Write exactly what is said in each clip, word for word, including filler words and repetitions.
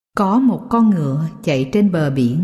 Có một con ngựa chạy trên bờ biển.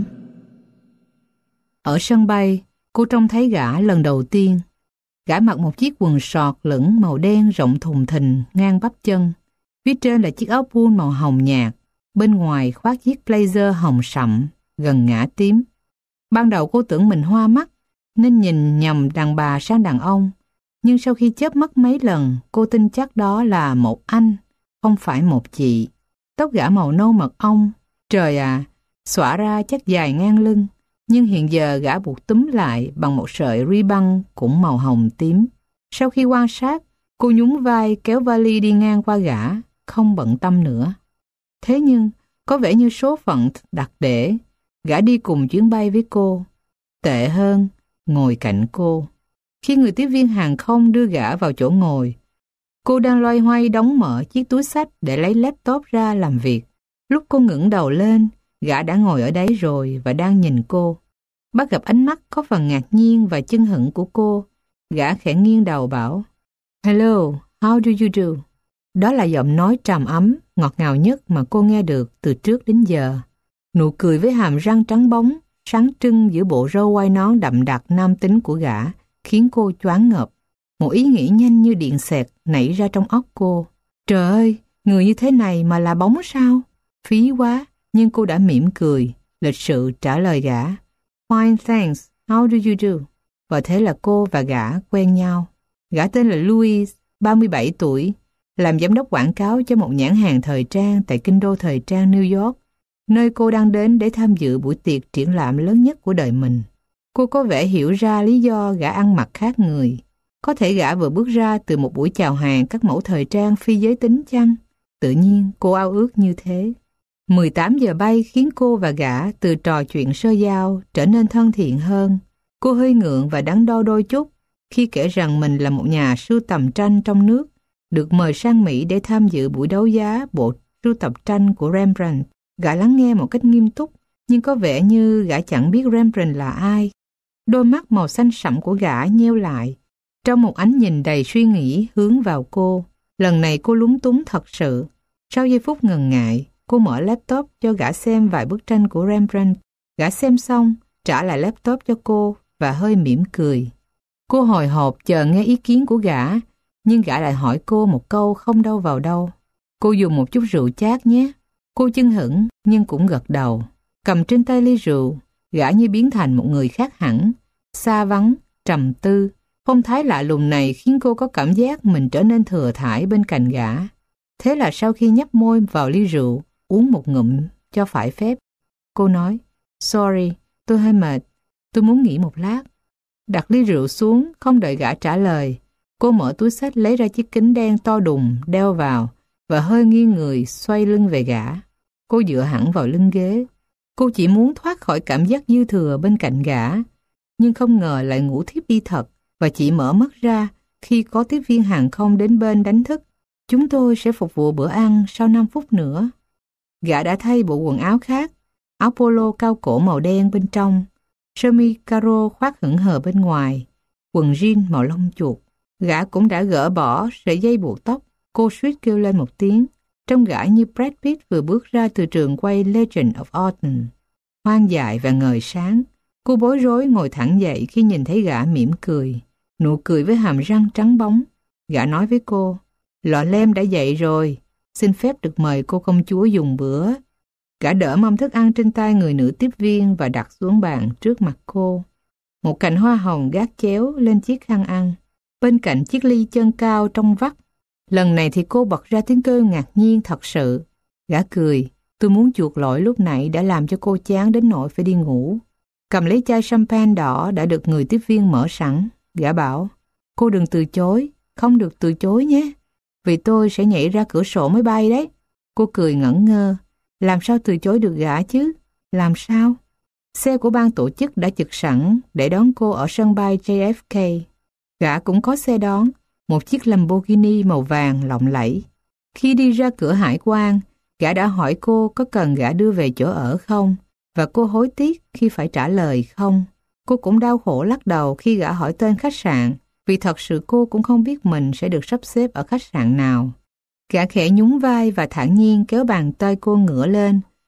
Ở sân bay, cô trông thấy gã lần đầu tiên. Gã mặc một chiếc quần sọt lửng màu đen rộng thùng thình ngang bắp chân. Phía trên là chiếc áo pul màu hồng nhạt, bên ngoài khoác chiếc blazer hồng sậm, gần ngã tím. Ban đầu cô tưởng mình hoa mắt, nên nhìn nhầm đàn bà sang đàn ông. Nhưng sau khi chớp mắt mấy lần, cô tin chắc đó là một anh, không phải một chị. Tóc gã màu nâu mật ong, trời à, xõa ra chắc dài ngang lưng. Nhưng hiện giờ gã buộc túm lại bằng một sợi ri băng cũng màu hồng tím. Sau khi quan sát, cô nhún vai kéo vali đi ngang qua gã, không bận tâm nữa. Thế nhưng, có vẻ như số phận đặc để, gã đi cùng chuyến bay với cô. Tệ hơn, ngồi cạnh cô. Khi người tiếp viên hàng không đưa gã vào chỗ ngồi, cô đang loay hoay đóng mở chiếc túi xách để lấy laptop ra làm việc. Lúc cô ngẩng đầu lên, gã đã ngồi ở đấy rồi và đang nhìn cô. Bắt gặp ánh mắt có phần ngạc nhiên và chưng hửng của cô, gã khẽ nghiêng đầu bảo: "Hello, how do you do?" Đó là giọng nói trầm ấm, ngọt ngào nhất mà cô nghe được từ trước đến giờ. Nụ cười với hàm răng trắng bóng, sáng trưng giữa bộ râu quai nón đậm đặc nam tính của gã khiến cô choáng ngợp. Một ý nghĩ nhanh như điện xẹt nảy ra trong óc cô. Trời ơi, người như thế này mà là bóng sao? Phí quá, nhưng cô đã mỉm cười, lịch sự trả lời gã: "Fine thanks, how do you do?" Và thế là cô và gã quen nhau. Gã tên là Louis, ba mươi bảy tuổi, làm giám đốc quảng cáo cho một nhãn hàng thời trang tại kinh đô thời trang New York, nơi cô đang đến để tham dự buổi tiệc triển lãm lớn nhất của đời mình. Cô có vẻ hiểu ra lý do gã ăn mặc khác người. Có thể gã vừa bước ra từ một buổi chào hàng các mẫu thời trang phi giới tính chăng? Tự nhiên cô ao ước như thế. mười tám giờ bay khiến cô và gã từ trò chuyện sơ giao trở nên thân thiện hơn. Cô hơi ngượng và đắn đo đôi chút khi kể rằng mình là một nhà sưu tầm tranh trong nước, được mời sang Mỹ để tham dự buổi đấu giá bộ sưu tập tranh của Rembrandt. Gã lắng nghe một cách nghiêm túc, nhưng có vẻ như gã chẳng biết Rembrandt là ai. Đôi mắt màu xanh sẫm của gã nheo lại, trong một ánh nhìn đầy suy nghĩ hướng vào cô. Lần này cô lúng túng thật sự. Sau giây phút ngần ngại, cô mở laptop cho gã xem vài bức tranh của Rembrandt. Gã xem xong, trả lại laptop cho cô và hơi mỉm cười. Cô hồi hộp chờ nghe ý kiến của gã, nhưng gã lại hỏi cô một câu không đâu vào đâu: "Cô dùng một chút rượu chát nhé." Cô chưng hửng nhưng cũng gật đầu. Cầm trên tay ly rượu, gã như biến thành một người khác hẳn, xa vắng, trầm tư. Phong thái lạ lùng này khiến cô có cảm giác mình trở nên thừa thãi bên cạnh gã. Thế là sau khi nhấp môi vào ly rượu, uống một ngụm cho phải phép, cô nói: "Sorry, tôi hơi mệt, tôi muốn nghỉ một lát." Đặt ly rượu xuống, không đợi gã trả lời, cô mở túi xách lấy ra chiếc kính đen to đùng đeo vào và hơi nghiêng người xoay lưng về gã. Cô dựa hẳn vào lưng ghế. Cô chỉ muốn thoát khỏi cảm giác dư thừa bên cạnh gã, nhưng không ngờ lại ngủ thiếp đi thật và chỉ mở mắt ra khi có tiếp viên hàng không đến bên đánh thức: "Chúng tôi sẽ phục vụ bữa ăn sau năm phút nữa." Gã đã thay bộ quần áo khác, áo polo cao cổ màu đen bên trong, sơ mi caro khoác hững hờ bên ngoài, quần jean màu lông chuột. Gã cũng đã gỡ bỏ sợi dây buộc tóc. Cô suýt kêu lên một tiếng, trông gã như Brad Pitt vừa bước ra từ trường quay Legend of Autumn. Hoang dại và ngời sáng, cô bối rối ngồi thẳng dậy khi nhìn thấy gã mỉm cười, nụ cười với hàm răng trắng bóng. Gã nói với cô: "Lọ lem đã dậy rồi, xin phép được mời cô công chúa dùng bữa." Gã đỡ mâm thức ăn trên tay người nữ tiếp viên và đặt xuống bàn trước mặt cô. Một cành hoa hồng gác chéo lên chiếc khăn ăn, bên cạnh chiếc ly chân cao trong vắt. Lần này thì cô bật ra tiếng kêu ngạc nhiên thật sự. Gã cười: "Tôi muốn chuộc lỗi lúc nãy đã làm cho cô chán đến nỗi phải đi ngủ." Cầm lấy chai champagne đỏ đã được người tiếp viên mở sẵn, gã bảo: "Cô đừng từ chối, không được từ chối nhé, vì tôi sẽ nhảy ra cửa sổ máy bay đấy." Cô cười ngẩn ngơ. Làm sao từ chối được gã chứ? Làm sao? Xe của ban tổ chức đã trực sẵn để đón cô ở sân bay J F K. Gã cũng có xe đón, một chiếc Lamborghini màu vàng lộng lẫy. Khi đi ra cửa hải quan, gã đã hỏi cô có cần gã đưa về chỗ ở không, và cô hối tiếc khi phải trả lời không. Cô cũng đau khổ lắc đầu khi gã hỏi tên khách sạn, vì thật sự cô cũng không biết mình sẽ được sắp xếp ở khách sạn nào. Gã khẽ nhún vai và thản nhiên kéo bàn tay cô ngửa lên,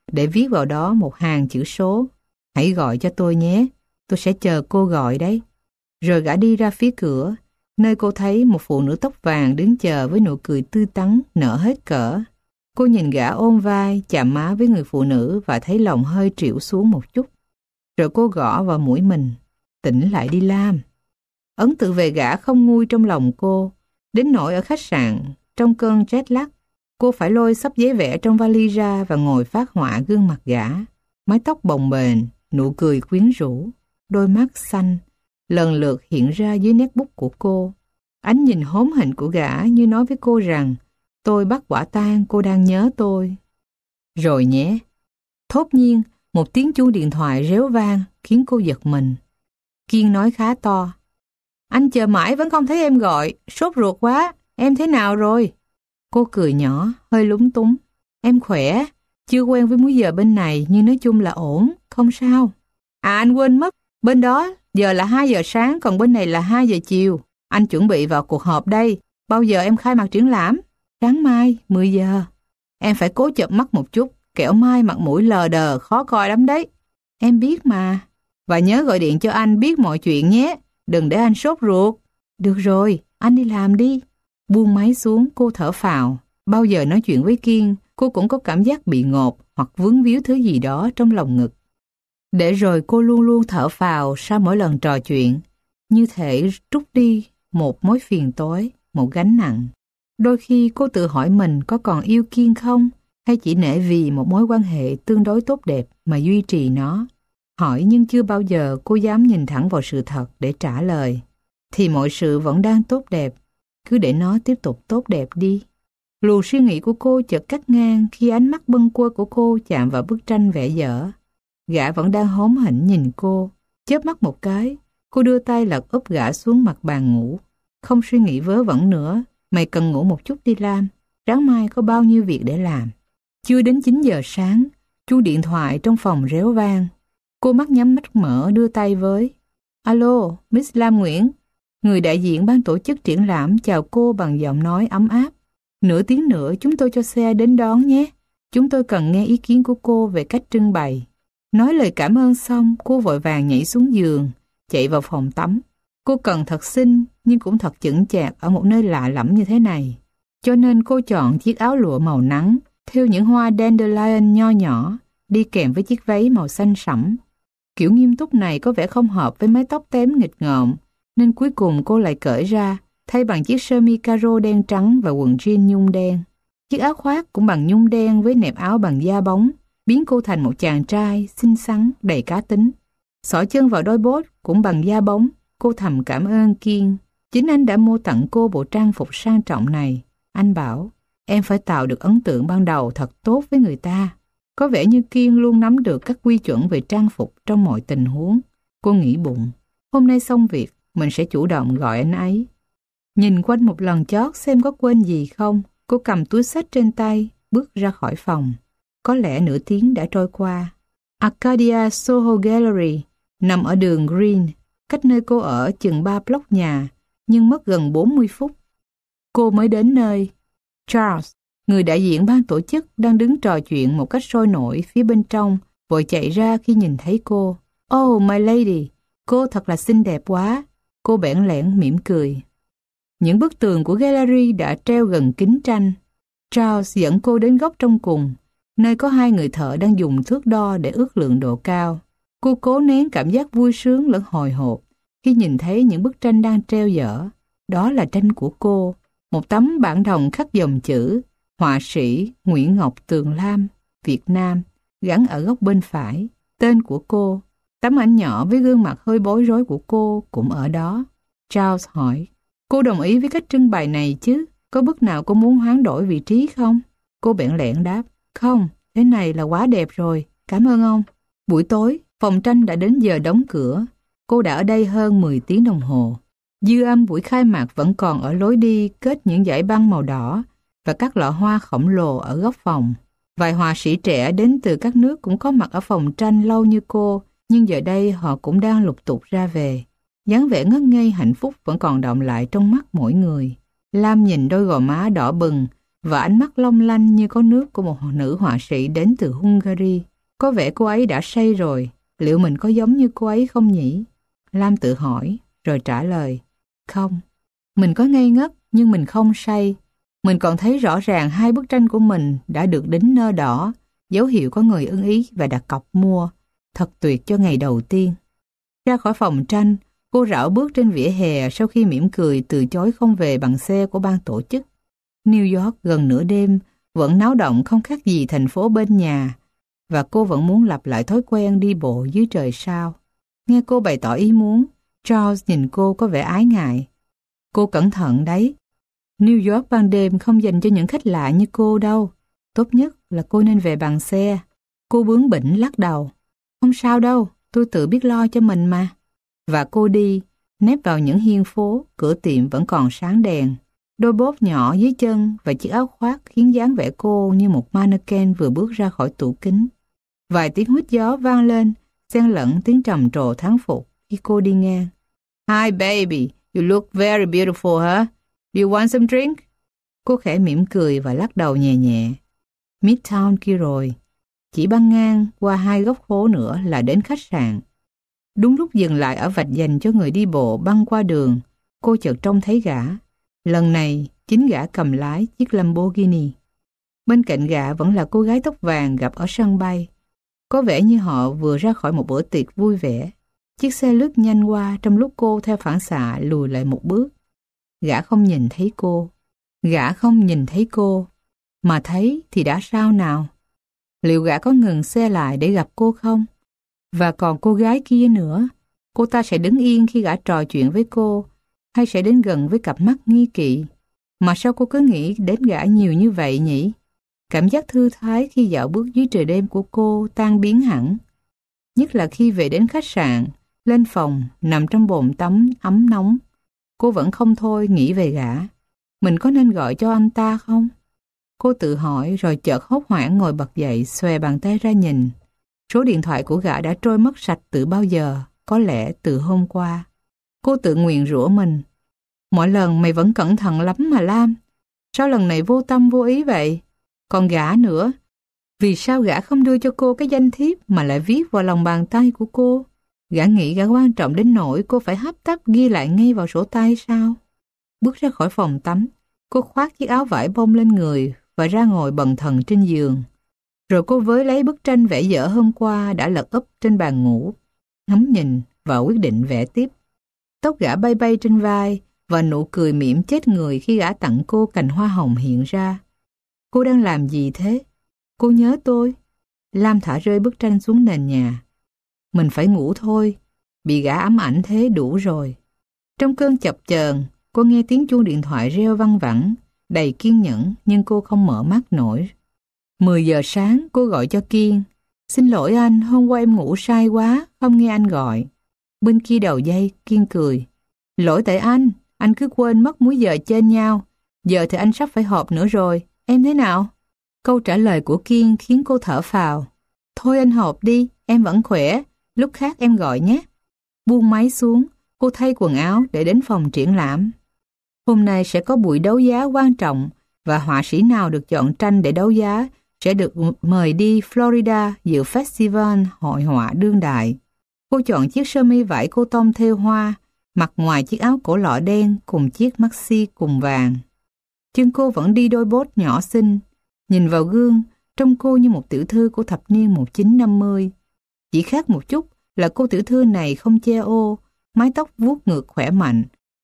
để viết vào đó một hàng chữ số. Hãy gọi cho tôi nhé, tôi sẽ chờ cô gọi đấy. Rồi gã đi ra phía cửa, nơi cô thấy một phụ nữ tóc vàng đứng chờ với nụ cười tươi tắn, nở hết cỡ. Cô nhìn gã ôm vai, chạm má với người phụ nữ và thấy lòng hơi trĩu xuống một chút. Rồi cô gõ vào mũi mình, tỉnh lại đi Lam. Ấn tượng về gã không nguôi trong lòng cô, đến nỗi ở khách sạn, trong cơn jet lag, cô phải lôi xấp giấy vẽ trong vali ra và ngồi phác họa gương mặt gã. Mái tóc bồng bềnh, nụ cười quyến rũ, đôi mắt xanh, lần lượt hiện ra dưới nét bút của cô. Ánh nhìn hóm hỉnh của gã như nói với cô rằng, tôi bắt quả tang cô đang nhớ tôi. Rồi nhé. Thốt nhiên, một tiếng chuông điện thoại réo vang khiến cô giật mình. Kiên nói khá to. Anh chờ mãi vẫn không thấy em gọi, sốt ruột quá, em thế nào rồi? Cô cười nhỏ, hơi lúng túng. Em khỏe, chưa quen với múi giờ bên này nhưng nói chung là ổn, không sao. À anh quên mất, bên đó giờ là hai giờ sáng còn bên này là hai giờ chiều. Anh chuẩn bị vào cuộc họp đây, bao giờ em khai mạc triển lãm? Sáng mai, mười giờ. Em phải cố chợp mắt một chút, kẻo mai mặt mũi lờ đờ khó coi lắm đấy. Em biết mà. Và nhớ gọi điện cho anh biết mọi chuyện nhé, đừng để anh sốt ruột. Được rồi, anh đi làm đi. Buông máy xuống, cô thở phào. Bao giờ nói chuyện với Kiên, cô cũng có cảm giác bị ngộp hoặc vướng víu thứ gì đó trong lòng ngực. Để rồi cô luôn luôn thở phào sau mỗi lần trò chuyện, như thể trút đi một mối phiền toái, một gánh nặng. Đôi khi cô tự hỏi mình có còn yêu Kiên không, hay chỉ nể vì một mối quan hệ tương đối tốt đẹp mà duy trì nó. Hỏi nhưng chưa bao giờ cô dám nhìn thẳng vào sự thật để trả lời. Thì mọi sự vẫn đang tốt đẹp, cứ để nó tiếp tục tốt đẹp đi. Luồng suy nghĩ của cô chợt cắt ngang khi ánh mắt bâng quơ của cô chạm vào bức tranh vẽ dở. Gã vẫn đang hóm hỉnh nhìn cô, chớp mắt một cái, cô đưa tay lật úp gã xuống mặt bàn ngủ. Không suy nghĩ vớ vẩn nữa, mày cần ngủ một chút đi Lam, sáng mai có bao nhiêu việc để làm. Chưa đến chín giờ sáng, chuông điện thoại trong phòng réo vang. Cô mắt nhắm mắt mở đưa tay với. Alo, Miss Lam Nguyễn. Người đại diện ban tổ chức triển lãm chào cô bằng giọng nói ấm áp. Nửa tiếng nữa chúng tôi cho xe đến đón nhé. Chúng tôi cần nghe ý kiến của cô về cách trưng bày. Nói lời cảm ơn xong, cô vội vàng nhảy xuống giường, chạy vào phòng tắm. Cô cần thật xinh nhưng cũng thật chững chạc ở một nơi lạ lẫm như thế này. Cho nên cô chọn chiếc áo lụa màu nắng, thêu những hoa dandelion nho nhỏ, đi kèm với chiếc váy màu xanh sẫm. Kiểu nghiêm túc này có vẻ không hợp với mái tóc tém nghịch ngợm, nên cuối cùng cô lại cởi ra, thay bằng chiếc sơ mi caro đen trắng và quần jean nhung đen. Chiếc áo khoác cũng bằng nhung đen với nẹp áo bằng da bóng, biến cô thành một chàng trai xinh xắn, đầy cá tính. Xỏ chân vào đôi bốt cũng bằng da bóng, cô thầm cảm ơn Kiên. Chính anh đã mua tặng cô bộ trang phục sang trọng này. Anh bảo, em phải tạo được ấn tượng ban đầu thật tốt với người ta. Có vẻ như Kiên luôn nắm được các quy chuẩn về trang phục trong mọi tình huống. Cô nghĩ bụng, hôm nay xong việc, mình sẽ chủ động gọi anh ấy. Nhìn quanh một lần chót xem có quên gì không, cô cầm túi xách trên tay, bước ra khỏi phòng. Có lẽ nửa tiếng đã trôi qua. Arcadia Soho Gallery nằm ở đường Green, cách nơi cô ở chừng ba block nhà, nhưng mất gần bốn mươi phút. Cô mới đến nơi. Charles, người đại diện ban tổ chức đang đứng trò chuyện một cách sôi nổi phía bên trong, vội chạy ra khi nhìn thấy cô. Oh, my lady, cô thật là xinh đẹp quá. Cô bẽn lẽn mỉm cười. Những bức tường của gallery đã treo gần kính tranh. Charles dẫn cô đến góc trong cùng, nơi có hai người thợ đang dùng thước đo để ước lượng độ cao. Cô cố nén cảm giác vui sướng lẫn hồi hộp khi nhìn thấy những bức tranh đang treo dở. Đó là tranh của cô, một tấm bản đồng khắc dòng chữ họa sĩ Nguyễn Ngọc Tường Lam, Việt Nam, gắn ở góc bên phải. Tên của cô, tấm ảnh nhỏ với gương mặt hơi bối rối của cô cũng ở đó. Charles hỏi, cô đồng ý với cách trưng bày này chứ? Có bức nào cô muốn hoán đổi vị trí không? Cô bẽn lẽn đáp, không, thế này là quá đẹp rồi, cảm ơn ông. Buổi tối, phòng tranh đã đến giờ đóng cửa. Cô đã ở đây hơn mười tiếng đồng hồ. Dư âm buổi khai mạc vẫn còn ở lối đi kết những dải băng màu đỏ và các lọ hoa khổng lồ ở góc phòng. Vài họa sĩ trẻ đến từ các nước cũng có mặt ở phòng tranh lâu như cô, nhưng giờ đây họ cũng đang lục tục ra về. Dáng vẻ ngất ngây hạnh phúc vẫn còn đọng lại trong mắt mỗi người. Lam nhìn đôi gò má đỏ bừng và ánh mắt long lanh như có nước của một nữ họa sĩ đến từ Hungary. Có vẻ cô ấy đã say rồi, liệu mình có giống như cô ấy không nhỉ? Lam tự hỏi, rồi trả lời, không. Mình có ngây ngất, nhưng mình không say. Mình còn thấy rõ ràng hai bức tranh của mình đã được đính nơ đỏ, dấu hiệu có người ưng ý và đặt cọc mua. Thật tuyệt cho ngày đầu tiên. Ra khỏi phòng tranh, cô rảo bước trên vỉa hè sau khi mỉm cười từ chối không về bằng xe của ban tổ chức. New York gần nửa đêm vẫn náo động không khác gì thành phố bên nhà, và cô vẫn muốn lặp lại thói quen đi bộ dưới trời sao. Nghe cô bày tỏ ý muốn, Charles nhìn cô có vẻ ái ngại. Cô cẩn thận đấy. New York ban đêm không dành cho những khách lạ như cô đâu. Tốt nhất là cô nên về bằng xe. Cô bướng bỉnh lắc đầu. Không sao đâu, tôi tự biết lo cho mình mà. Và cô đi, nép vào những hiên phố, cửa tiệm vẫn còn sáng đèn. Đôi bốt nhỏ dưới chân và chiếc áo khoác khiến dáng vẻ cô như một mannequin vừa bước ra khỏi tủ kính. Vài tiếng huýt gió vang lên, xen lẫn tiếng trầm trồ thán phục khi cô đi ngang. Hi baby, you look very beautiful, huh? Do you want some drink? Cô khẽ mỉm cười và lắc đầu nhẹ nhẹ. Midtown kia rồi. Chỉ băng ngang qua hai góc phố nữa là đến khách sạn. Đúng lúc dừng lại ở vạch dành cho người đi bộ băng qua đường, cô chợt trông thấy gã. Lần này, chính gã cầm lái chiếc Lamborghini. Bên cạnh gã vẫn là cô gái tóc vàng gặp ở sân bay. Có vẻ như họ vừa ra khỏi một bữa tiệc vui vẻ. Chiếc xe lướt nhanh qua trong lúc cô theo phản xạ lùi lại một bước. Gã không nhìn thấy cô. Gã không nhìn thấy cô. Mà thấy thì đã sao nào? Liệu gã có ngừng xe lại để gặp cô không? Và còn cô gái kia nữa. Cô ta sẽ đứng yên khi gã trò chuyện với cô, hay sẽ đến gần với cặp mắt nghi kỵ? Mà sao cô cứ nghĩ đến gã nhiều như vậy nhỉ? Cảm giác thư thái khi dạo bước dưới trời đêm của cô tan biến hẳn. Nhất là khi về đến khách sạn, lên phòng, nằm trong bồn tắm ấm nóng. Cô vẫn không thôi nghĩ về gã. Mình có nên gọi cho anh ta không? Cô tự hỏi rồi chợt hốt hoảng ngồi bật dậy, xòe bàn tay ra nhìn. Số điện thoại của gã đã trôi mất sạch từ bao giờ, có lẽ từ hôm qua. Cô tự nguyền rủa mình. Mỗi lần mày vẫn cẩn thận lắm mà Lam. Sao lần này vô tâm vô ý vậy? Còn gã nữa. Vì sao gã không đưa cho cô cái danh thiếp mà lại viết vào lòng bàn tay của cô? Gã nghĩ gã quan trọng đến nỗi cô phải hấp tấp ghi lại ngay vào sổ tay sao? Bước ra khỏi phòng tắm, cô khoác chiếc áo vải bông lên người và ra ngồi bần thần trên giường. Rồi cô với lấy bức tranh vẽ dở hôm qua đã lật úp trên bàn ngủ, ngắm nhìn và quyết định vẽ tiếp. Tóc gã bay bay trên vai và nụ cười mỉm chết người khi gã tặng cô cành hoa hồng hiện ra. Cô đang làm gì thế? Cô nhớ tôi. Lam thả rơi bức tranh xuống nền nhà. Mình phải ngủ thôi, bị gã ám ảnh thế đủ rồi. Trong cơn chập chờn, cô nghe tiếng chuông điện thoại reo văng vẳng, đầy kiên nhẫn nhưng cô không mở mắt nổi. mười giờ sáng cô gọi cho Kiên. Xin lỗi anh, hôm qua em ngủ say quá, không nghe anh gọi. Bên kia đầu dây, Kiên cười. Lỗi tại anh, anh cứ quên mất múi giờ trên nhau. Giờ thì anh sắp phải họp nữa rồi, em thế nào? Câu trả lời của Kiên khiến cô thở phào. Thôi anh họp đi, em vẫn khỏe, lúc khác em gọi nhé. Buông máy xuống, cô thay quần áo để đến phòng triển lãm. Hôm nay sẽ có buổi đấu giá quan trọng và họa sĩ nào được chọn tranh để đấu giá sẽ được mời đi Florida dự festival hội họa đương đại. Cô chọn chiếc sơ mi vải cô tông thêu hoa, mặc ngoài chiếc áo cổ lọ đen cùng chiếc maxi cùng vàng. Chân cô vẫn đi đôi bốt nhỏ xinh. Nhìn vào gương, trông cô như một tiểu thư của thập niên một nghìn chín trăm năm mươi. Chỉ khác một chút là cô tiểu thư này không che ô, mái tóc vuốt ngược khỏe mạnh,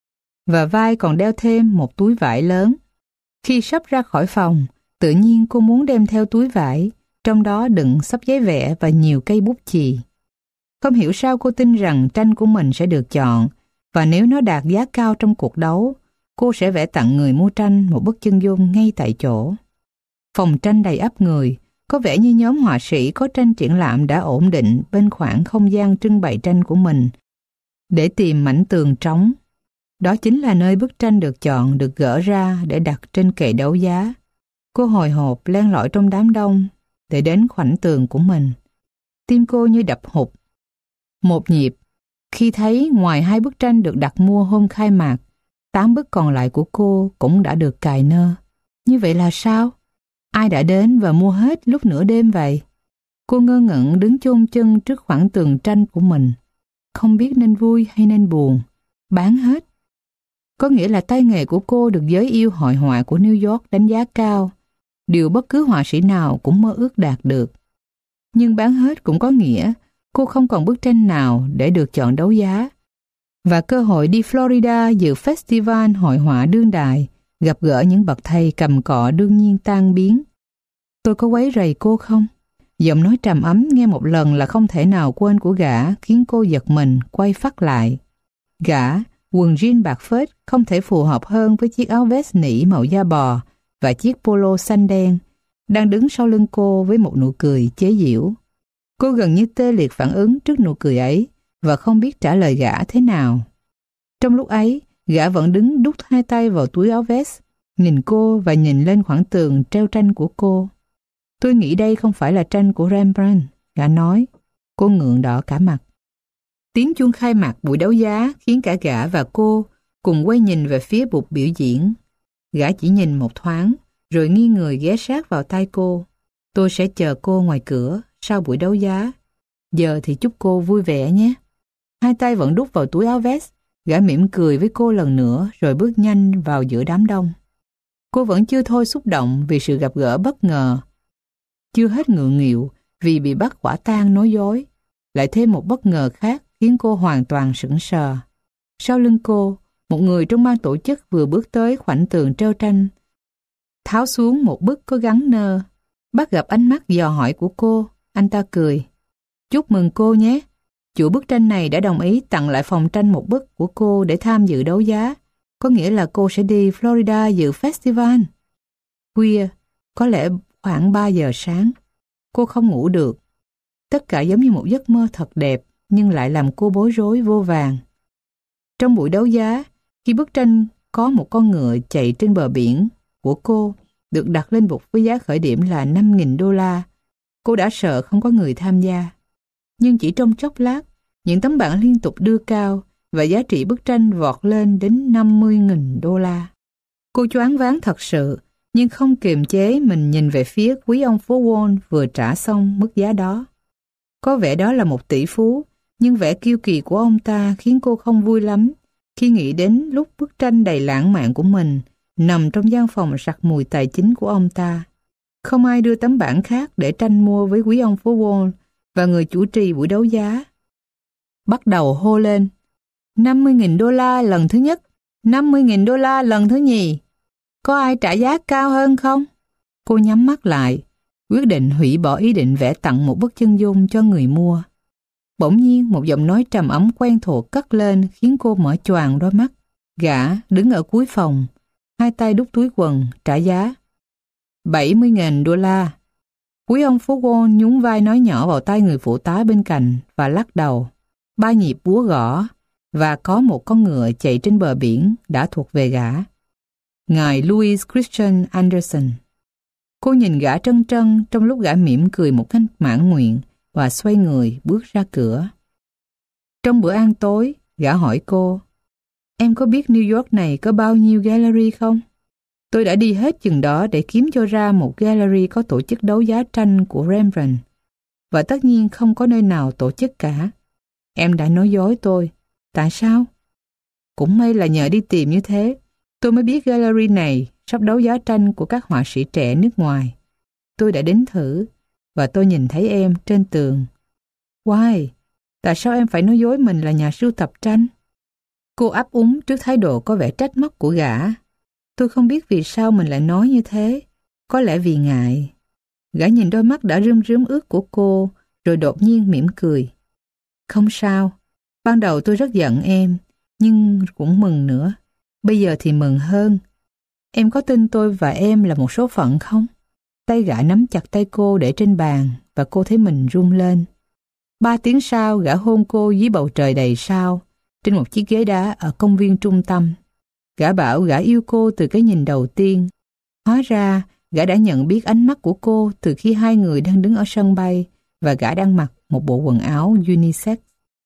và vai còn đeo thêm một túi vải lớn. Khi sắp ra khỏi phòng, tự nhiên cô muốn đem theo túi vải, trong đó đựng xấp giấy vẽ và nhiều cây bút chì. Không hiểu sao cô tin rằng tranh của mình sẽ được chọn, và nếu nó đạt giá cao trong cuộc đấu, cô sẽ vẽ tặng người mua tranh một bức chân dung ngay tại chỗ. Phòng tranh đầy ắp người, có vẻ như nhóm họa sĩ có tranh triển lãm đã ổn định bên khoảng không gian trưng bày tranh của mình để tìm mảnh tường trống. Đó chính là nơi bức tranh được chọn được gỡ ra để đặt trên kệ đấu giá. Cô hồi hộp len lỏi trong đám đông để đến khoảnh tường của mình. Tim cô như đập hụt một nhịp khi thấy ngoài hai bức tranh được đặt mua hôm khai mạc, tám bức còn lại của cô cũng đã được cài nơ. Như vậy là sao? Ai đã đến và mua hết lúc nửa đêm vậy? Cô ngơ ngẩn đứng chôn chân trước khoảng tường tranh của mình, không biết nên vui hay nên buồn. Bán hết. Có nghĩa là tay nghề của cô được giới yêu hội họa của New York đánh giá cao, điều bất cứ họa sĩ nào cũng mơ ước đạt được. Nhưng bán hết cũng có nghĩa cô không còn bức tranh nào để được chọn đấu giá, và cơ hội đi Florida dự festival hội họa đương đại, gặp gỡ những bậc thầy cầm cọ đương nhiên tan biến. Tôi có quấy rầy cô không? Giọng nói trầm ấm nghe một lần là không thể nào quên của gã khiến cô giật mình quay phắt lại. Gã, quần jean bạc phết không thể phù hợp hơn với chiếc áo vest nỉ màu da bò và chiếc polo xanh đen, đang đứng sau lưng cô với một nụ cười chế giễu. Cô gần như tê liệt phản ứng trước nụ cười ấy và không biết trả lời gã thế nào. Trong lúc ấy, gã vẫn đứng đút hai tay vào túi áo vest, nhìn cô và nhìn lên khoảng tường treo tranh của cô. Tôi nghĩ đây không phải là tranh của Rembrandt, gã nói. Cô ngượng đỏ cả mặt. Tiếng chuông khai mạc buổi đấu giá khiến cả gã và cô cùng quay nhìn về phía bục biểu diễn. Gã chỉ nhìn một thoáng, rồi nghiêng người ghé sát vào tai cô. Tôi sẽ chờ cô ngoài cửa sau buổi đấu giá. Giờ thì chúc cô vui vẻ nhé. Hai tay vẫn đút vào túi áo vest, gã mỉm cười với cô lần nữa rồi bước nhanh vào giữa đám đông. Cô vẫn chưa thôi xúc động vì sự gặp gỡ bất ngờ. Chưa hết ngượng nghịu vì bị bắt quả tang nói dối. Lại thêm một bất ngờ khác khiến cô hoàn toàn sững sờ. Sau lưng cô, một người trong ban tổ chức vừa bước tới khoảnh tường treo tranh, tháo xuống một bức có gắn nơ. Bắt gặp ánh mắt dò hỏi của cô, anh ta cười. Chúc mừng cô nhé. Chủ bức tranh này đã đồng ý tặng lại phòng tranh một bức của cô để tham dự đấu giá. Có nghĩa là cô sẽ đi Florida dự festival. Khuya, có lẽ khoảng ba giờ sáng. Cô không ngủ được. Tất cả giống như một giấc mơ thật đẹp, nhưng lại làm cô bối rối vô vàn. Trong buổi đấu giá, khi bức tranh có một con ngựa chạy trên bờ biển của cô được đặt lên bục với giá khởi điểm là năm nghìn đô la, cô đã sợ không có người tham gia. Nhưng chỉ trong chốc lát, những tấm bảng liên tục đưa cao và giá trị bức tranh vọt lên đến năm mươi nghìn đô la. Cô choáng váng thật sự, nhưng không kiềm chế mình nhìn về phía quý ông phố Wall vừa trả xong mức giá đó. Có vẻ đó là một tỷ phú, nhưng vẻ kiêu kỳ của ông ta khiến cô không vui lắm khi nghĩ đến lúc bức tranh đầy lãng mạn của mình nằm trong gian phòng sặc mùi tài chính của ông ta. Không ai đưa tấm bảng khác để tranh mua với quý ông phố Wall và người chủ trì buổi đấu giá. Bắt đầu hô lên, năm mươi nghìn đô la lần thứ nhất, năm mươi nghìn đô la lần thứ nhì. Có ai trả giá cao hơn không? Cô nhắm mắt lại, quyết định hủy bỏ ý định vẽ tặng một bức chân dung cho người mua. Bỗng nhiên một giọng nói trầm ấm quen thuộc cất lên khiến cô mở choàng đôi mắt. Gã đứng ở cuối phòng, hai tay đút túi quần, trả giá. bảy mươi nghìn đô la. Quý ông phố Wall nhún vai nói nhỏ vào tai người phụ tá bên cạnh và lắc đầu. Ba nhịp búa gõ và có một con ngựa chạy trên bờ biển đã thuộc về gã. Ngài Louis Christian Anderson. Cô nhìn gã trân trân trong lúc gã mỉm cười một cách mãn nguyện và xoay người bước ra cửa. Trong bữa ăn tối, gã hỏi cô, em có biết New York này có bao nhiêu gallery không? Tôi đã đi hết chừng đó để kiếm cho ra một gallery có tổ chức đấu giá tranh của Rembrandt, và tất nhiên không có nơi nào tổ chức cả. Em đã nói dối tôi. Tại sao? Cũng may là nhờ đi tìm như thế, tôi mới biết gallery này sắp đấu giá tranh của các họa sĩ trẻ nước ngoài. Tôi đã đến thử, và tôi nhìn thấy em trên tường. Why? Tại sao em phải nói dối mình là nhà sưu tập tranh? Cô ấp úng trước thái độ có vẻ trách móc của gã. Tôi không biết vì sao mình lại nói như thế. Có lẽ vì ngại. Gã nhìn đôi mắt đã rơm rớm ướt của cô, rồi đột nhiên mỉm cười. Không sao. Ban đầu tôi rất giận em, nhưng cũng mừng nữa. Bây giờ thì mừng hơn. Em có tin tôi và em là một số phận không? Tay gã nắm chặt tay cô để trên bàn và cô thấy mình run lên. Ba tiếng sau, gã hôn cô dưới bầu trời đầy sao, trên một chiếc ghế đá ở công viên trung tâm. Gã bảo gã yêu cô từ cái nhìn đầu tiên. Hóa ra, gã đã nhận biết ánh mắt của cô từ khi hai người đang đứng ở sân bay và gã đang mặc một bộ quần áo unisex.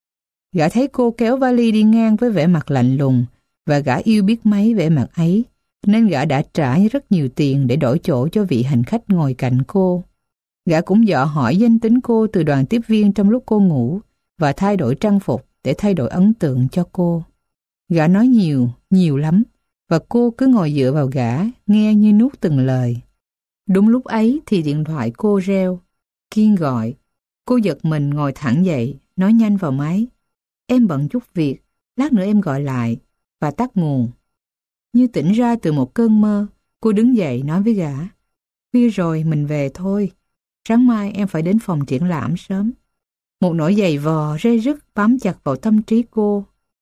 Gã thấy cô kéo vali đi ngang với vẻ mặt lạnh lùng và gã yêu biết mấy vẻ mặt ấy nên gã đã trả rất nhiều tiền để đổi chỗ cho vị hành khách ngồi cạnh cô. Gã cũng dò hỏi danh tính cô từ đoàn tiếp viên trong lúc cô ngủ và thay đổi trang phục để thay đổi ấn tượng cho cô. Gã nói nhiều, nhiều lắm, và cô cứ ngồi dựa vào gã, nghe như nuốt từng lời. Đúng lúc ấy thì điện thoại cô reo. Kiên gọi. Cô giật mình ngồi thẳng dậy, nói nhanh vào máy. Em bận chút việc, lát nữa em gọi lại, và tắt nguồn. Như tỉnh ra từ một cơn mơ, cô đứng dậy nói với gã. Khuya rồi, mình về thôi. Sáng mai em phải đến phòng triển lãm sớm. Một nỗi giày vò rây rứt bám chặt vào tâm trí cô.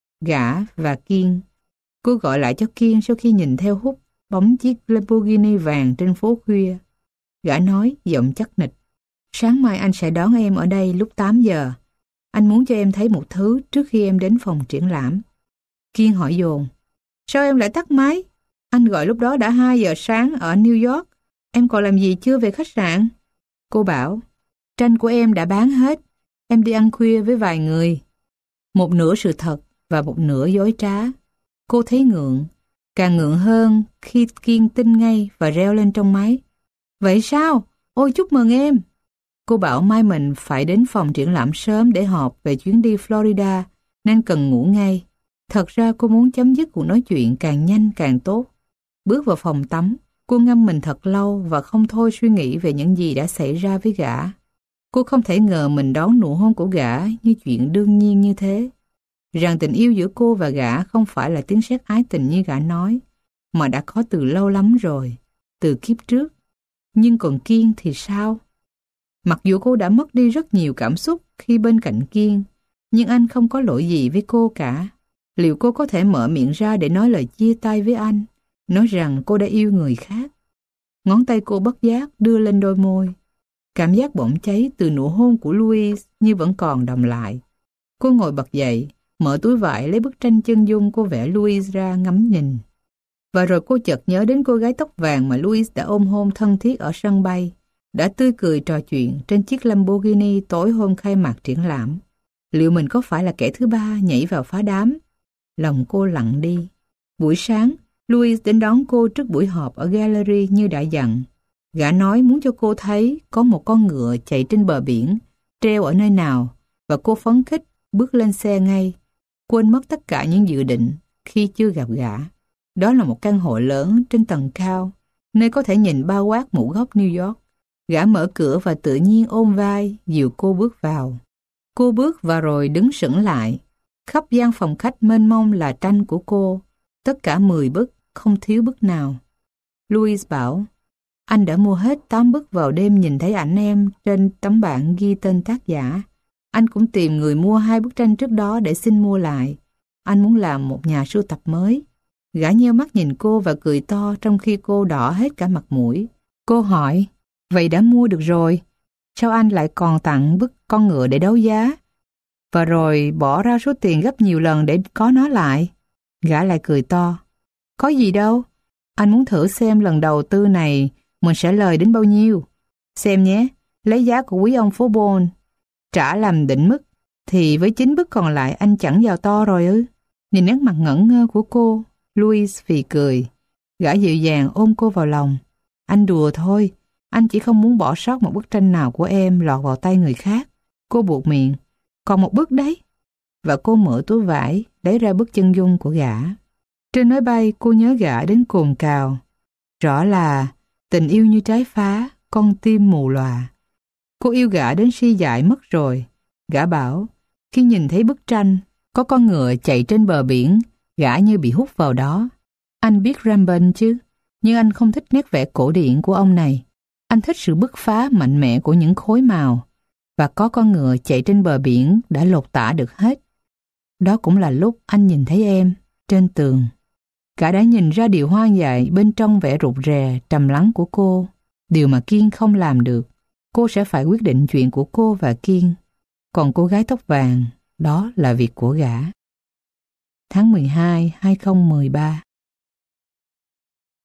Gã và Kiên. Cô gọi lại cho Kiên sau khi nhìn theo hút bóng chiếc Lamborghini vàng trên phố khuya. Gã nói giọng chắc nịch. Sáng mai anh sẽ đón em ở đây lúc tám giờ. Anh muốn cho em thấy một thứ trước khi em đến phòng triển lãm. Kiên hỏi dồn. Sao em lại tắt máy? Anh gọi lúc đó đã hai giờ sáng ở New York. Em còn làm gì chưa về khách sạn? Cô bảo, tranh của em đã bán hết. Em đi ăn khuya với vài người. Một nửa sự thật và một nửa dối trá. Cô thấy ngượng, càng ngượng hơn khi Kiên tin ngay và reo lên trong máy. Vậy sao? Ôi chúc mừng em. Cô bảo mai mình phải đến phòng triển lãm sớm để họp về chuyến đi Florida nên cần ngủ ngay. Thật ra cô muốn chấm dứt cuộc nói chuyện càng nhanh càng tốt. Bước vào phòng tắm, cô ngâm mình thật lâu và không thôi suy nghĩ về những gì đã xảy ra với gã. Cô không thể ngờ mình đón nụ hôn của gã như chuyện đương nhiên như thế. Rằng tình yêu giữa cô và gã không phải là tiếng sét ái tình như gã nói, mà đã có từ lâu lắm rồi, từ kiếp trước. Nhưng còn Kiên thì sao? Mặc dù cô đã mất đi rất nhiều cảm xúc khi bên cạnh Kiên, nhưng anh không có lỗi gì với cô cả. Liệu cô có thể mở miệng ra để nói lời chia tay với anh, nói rằng cô đã yêu người khác? Ngón tay cô bất giác đưa lên đôi môi. Cảm giác bỏng cháy từ nụ hôn của Louis như vẫn còn đọng lại. Cô ngồi bật dậy, mở túi vải lấy bức tranh chân dung cô vẽ Louis ra ngắm nhìn. Và rồi cô chợt nhớ đến cô gái tóc vàng mà Louis đã ôm hôn thân thiết ở sân bay, đã tươi cười trò chuyện trên chiếc Lamborghini tối hôm khai mạc triển lãm. Liệu mình có phải là kẻ thứ ba nhảy vào phá đám? Lòng cô lặng đi. Buổi sáng, Louis đến đón cô trước buổi họp ở gallery như đã dặn. Gã nói muốn cho cô thấy có một con ngựa chạy trên bờ biển, treo ở nơi nào, và cô phấn khích bước lên xe ngay, quên mất tất cả những dự định khi chưa gặp gã. Đó là một căn hộ lớn trên tầng cao, nơi có thể nhìn bao quát một góc New York. Gã mở cửa và tự nhiên ôm vai, dìu cô bước vào. Cô bước và rồi đứng sững lại. Khắp gian phòng khách mênh mông là tranh của cô, tất cả mười bức, không thiếu bức nào. Louis bảo, anh đã mua hết tám bức vào đêm nhìn thấy ảnh em trên tấm bảng ghi tên tác giả. Anh cũng tìm người mua hai bức tranh trước đó để xin mua lại. Anh muốn làm một nhà sưu tập mới. Gã nheo mắt nhìn cô và cười to trong khi cô đỏ hết cả mặt mũi. Cô hỏi, vậy đã mua được rồi, sao anh lại còn tặng bức con ngựa để đấu giá? Và rồi bỏ ra số tiền gấp nhiều lần để có nó lại. Gã lại cười to. Có gì đâu, anh muốn thử xem lần đầu tư này mình sẽ lời đến bao nhiêu. Xem nhé, lấy giá của quý ông phố Bôn, trả làm định mức, thì với chín bức còn lại anh chẳng giàu to rồi ư? Nhìn nét mặt ngẩn ngơ của cô, Louis phì cười. Gã dịu dàng ôm cô vào lòng. Anh đùa thôi, anh chỉ không muốn bỏ sót một bức tranh nào của em lọt vào tay người khác. Cô buột miệng. Còn một bức đấy. Và cô mở túi vải, lấy ra bức chân dung của gã. Trên máy bay cô nhớ gã đến cồn cào. Rõ là tình yêu như trái phá, con tim mù lòa. Cô yêu gã đến si dại mất rồi. Gã bảo, khi nhìn thấy bức tranh, có con ngựa chạy trên bờ biển, gã như bị hút vào đó. Anh biết Rembrandt chứ, nhưng anh không thích nét vẽ cổ điển của ông này. Anh thích sự bứt phá mạnh mẽ của những khối màu. Và có con ngựa chạy trên bờ biển đã lột tả được hết. Đó cũng là lúc anh nhìn thấy em, trên tường. Gã đã nhìn ra điều hoang dại bên trong vẻ rụt rè, trầm lắng của cô. Điều mà Kiên không làm được. Cô sẽ phải quyết định chuyện của cô và Kiên. Còn cô gái tóc vàng, đó là việc của gã. Tháng mười hai, hai nghìn không trăm mười ba